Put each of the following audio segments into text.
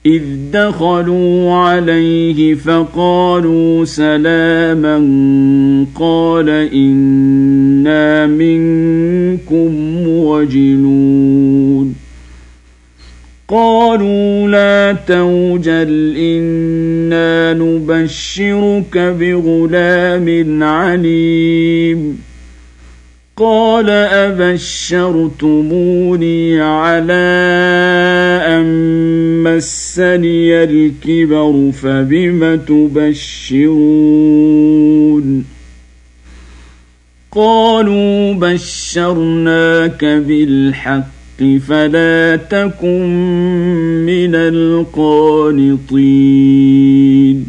إذ دخلوا عليه فقالوا سلاما قال إنا منكم وجلون قالوا لا توجل إنا نبشرك بغلام عليم قال أبشرتموني على أن مسني الكبر فبم تبشرون قالوا بشرناك بالحق فلا تكن من القانطين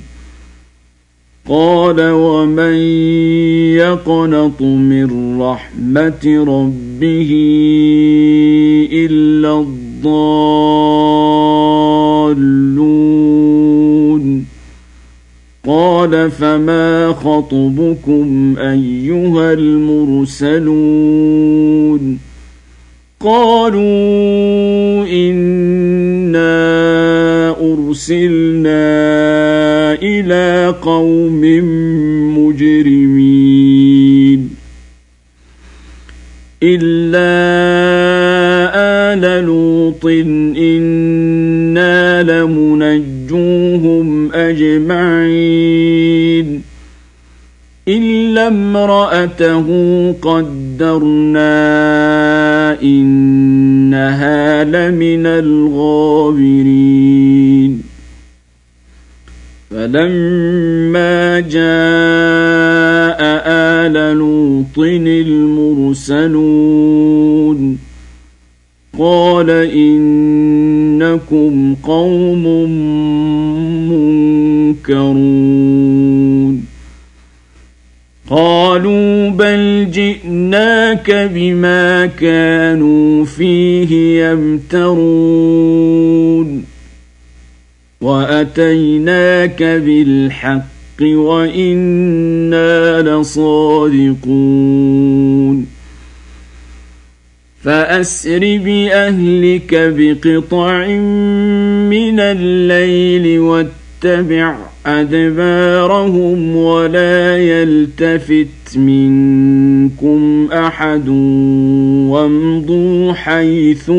قال ومن يقنط من رحمة ربه إلا الضالون قال فما خطبكم أيها المرسلون قالوا إنا أرسلنا إلى قوم مجرمين إلا آل لوط إنا لمنجوهم أجمعين إلا امرأته قدرنا إنها لمن الغابرين فلما جاء آل لوط المرسلون قال إنكم قوم منكرون قالوا بل جئناك بما كانوا فيه يمترون وأتيناك بالحق وإنا لصادقون فأسر بأهلك بقطع من الليل واتبع أدبارهم ولا يلتفت منكم أحد وامضوا حيث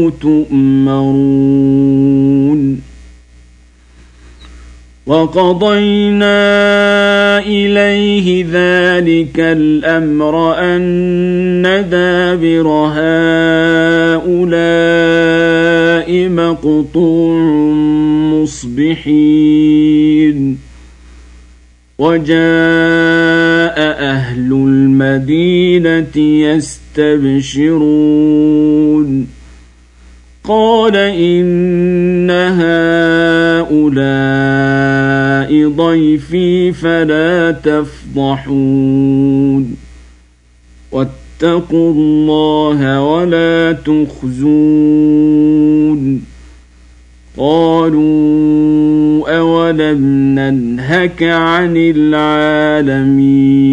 تؤمرون وقضينا إليه ذلك الأمر أن دابر هؤلاء مقطوع مصبحين وجاء أهل المدينة يستبشرون قال إن هؤلاء ضيفي فلا تفضحون واتقوا الله ولا تخزون قالوا أولم ننهك عن العالمين